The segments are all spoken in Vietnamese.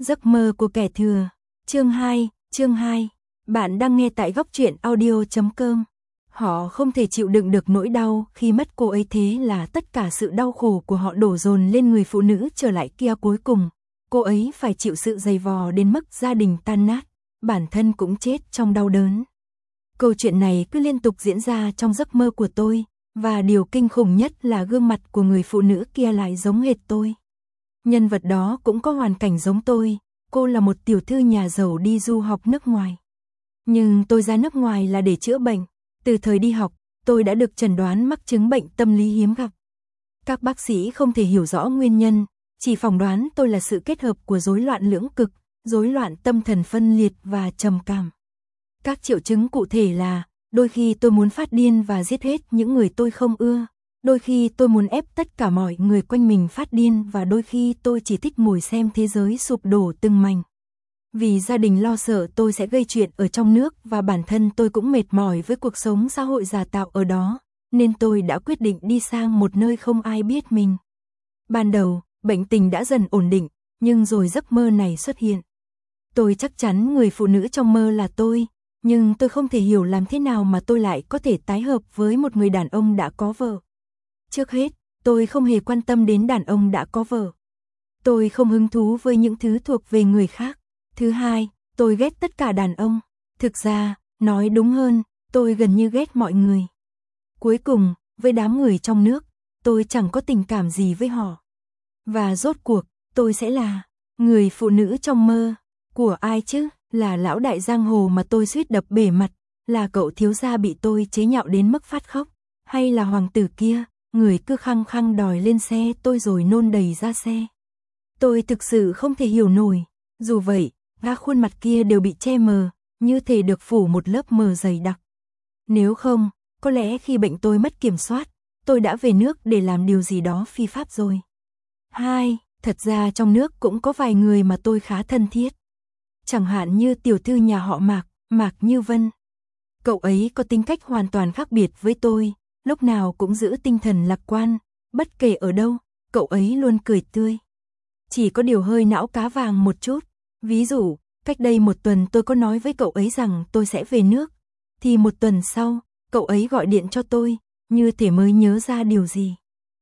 Giấc mơ của kẻ thừa. Chương 2. Bạn đang nghe tại góc truyện audio.com. Họ không thể chịu đựng được nỗi đau khi mất cô ấy, thế là tất cả sự đau khổ của họ đổ dồn lên người phụ nữ trở lại kia. Cuối cùng, cô ấy phải chịu sự dày vò đến mức gia đình tan nát, bản thân cũng chết trong đau đớn. Câu chuyện này cứ liên tục diễn ra trong giấc mơ của tôi, và điều kinh khủng nhất là gương mặt của người phụ nữ kia lại giống hệt tôi. Nhân vật đó cũng có hoàn cảnh giống tôi, cô là một tiểu thư nhà giàu đi du học nước ngoài. Nhưng tôi ra nước ngoài là để chữa bệnh, từ thời đi học, tôi đã được chẩn đoán mắc chứng bệnh tâm lý hiếm gặp. Các bác sĩ không thể hiểu rõ nguyên nhân, chỉ phỏng đoán tôi là sự kết hợp của rối loạn lưỡng cực, rối loạn tâm thần phân liệt và trầm cảm. Các triệu chứng cụ thể là, đôi khi tôi muốn phát điên và giết hết những người tôi không ưa. Đôi khi tôi muốn ép tất cả mọi người quanh mình phát điên, và đôi khi tôi chỉ thích ngồi xem thế giới sụp đổ từng mảnh. Vì gia đình lo sợ tôi sẽ gây chuyện ở trong nước, và bản thân tôi cũng mệt mỏi với cuộc sống xã hội giả tạo ở đó, nên tôi đã quyết định đi sang một nơi không ai biết mình. Ban đầu, bệnh tình đã dần ổn định, nhưng rồi giấc mơ này xuất hiện. Tôi chắc chắn người phụ nữ trong mơ là tôi, nhưng tôi không thể hiểu làm thế nào mà tôi lại có thể tái hợp với một người đàn ông đã có vợ. Trước hết, tôi không hề quan tâm đến đàn ông đã có vợ. Tôi không hứng thú với những thứ thuộc về người khác. Thứ hai, tôi ghét tất cả đàn ông. Thực ra, nói đúng hơn, tôi gần như ghét mọi người. Cuối cùng, với đám người trong nước, tôi chẳng có tình cảm gì với họ. Và rốt cuộc, tôi sẽ là người phụ nữ trong mơ. Của ai chứ? Là lão đại giang hồ mà tôi suýt đập bể mặt? Là cậu thiếu gia bị tôi chế nhạo đến mức phát khóc? Hay là hoàng tử kia, người cứ khăng khăng đòi lên xe tôi rồi nôn đầy ra xe? Tôi thực sự không thể hiểu nổi. Dù vậy, các khuôn mặt kia đều bị che mờ, như thể được phủ một lớp mờ dày đặc. Nếu không, có lẽ khi bệnh tôi mất kiểm soát, tôi đã về nước để làm điều gì đó phi pháp rồi. Thật ra trong nước cũng có vài người mà tôi khá thân thiết. Chẳng hạn như tiểu thư nhà họ Mạc, Mạc Như Vân. Cậu ấy có tính cách hoàn toàn khác biệt với tôi, lúc nào cũng giữ tinh thần lạc quan, bất kể ở đâu, cậu ấy luôn cười tươi. Chỉ có điều hơi não cá vàng một chút. Ví dụ, cách đây một tuần tôi có nói với cậu ấy rằng tôi sẽ về nước, thì một tuần sau, cậu ấy gọi điện cho tôi, như thể mới nhớ ra điều gì.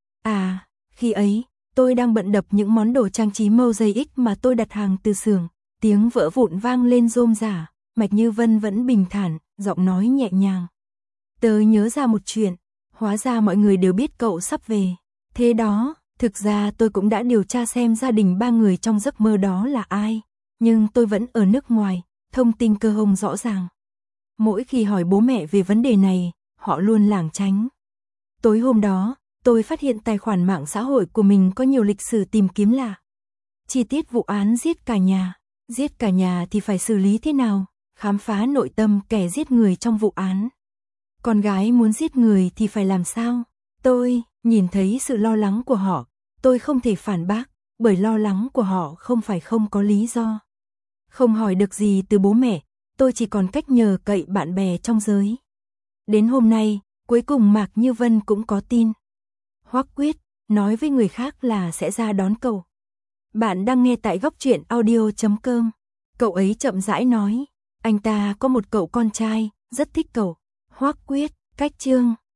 Khi ấy, tôi đang bận đập những món đồ trang trí mosaic mà tôi đặt hàng từ xưởng, tiếng vỡ vụn vang lên rôm rả, Mạc Như Vân vẫn bình thản, giọng nói nhẹ nhàng. Tớ nhớ ra một chuyện, hóa ra mọi người đều biết cậu sắp về. Thế đó, thực ra tôi cũng đã điều tra xem gia đình ba người trong giấc mơ đó là ai, nhưng tôi vẫn ở nước ngoài, thông tin cơ hông rõ ràng. Mỗi khi hỏi bố mẹ về vấn đề này, họ luôn lảng tránh. Tối hôm đó, tôi phát hiện tài khoản mạng xã hội của mình có nhiều lịch sử tìm kiếm lạ. Chi tiết vụ án giết cả nhà thì phải xử lý thế nào, khám phá nội tâm kẻ giết người trong vụ án. Con gái muốn giết người thì phải làm sao? Tôi nhìn thấy sự lo lắng của họ, tôi không thể phản bác, bởi lo lắng của họ không phải không có lý do. Không hỏi được gì từ bố mẹ, tôi chỉ còn cách nhờ cậy bạn bè trong giới. Đến hôm nay, cuối cùng Mạc Như Vân cũng có tin. Hoắc Quyết nói với người khác là sẽ ra đón cậu. Bạn đang nghe tại góc truyện audio.com. Cậu ấy chậm rãi nói, anh ta có một cậu con trai, rất thích cậu. Hoắc Quyết, cách chương